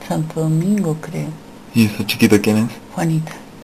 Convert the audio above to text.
Santo Domingo, creo. ¿Y esa chiquita quién es? Juanita.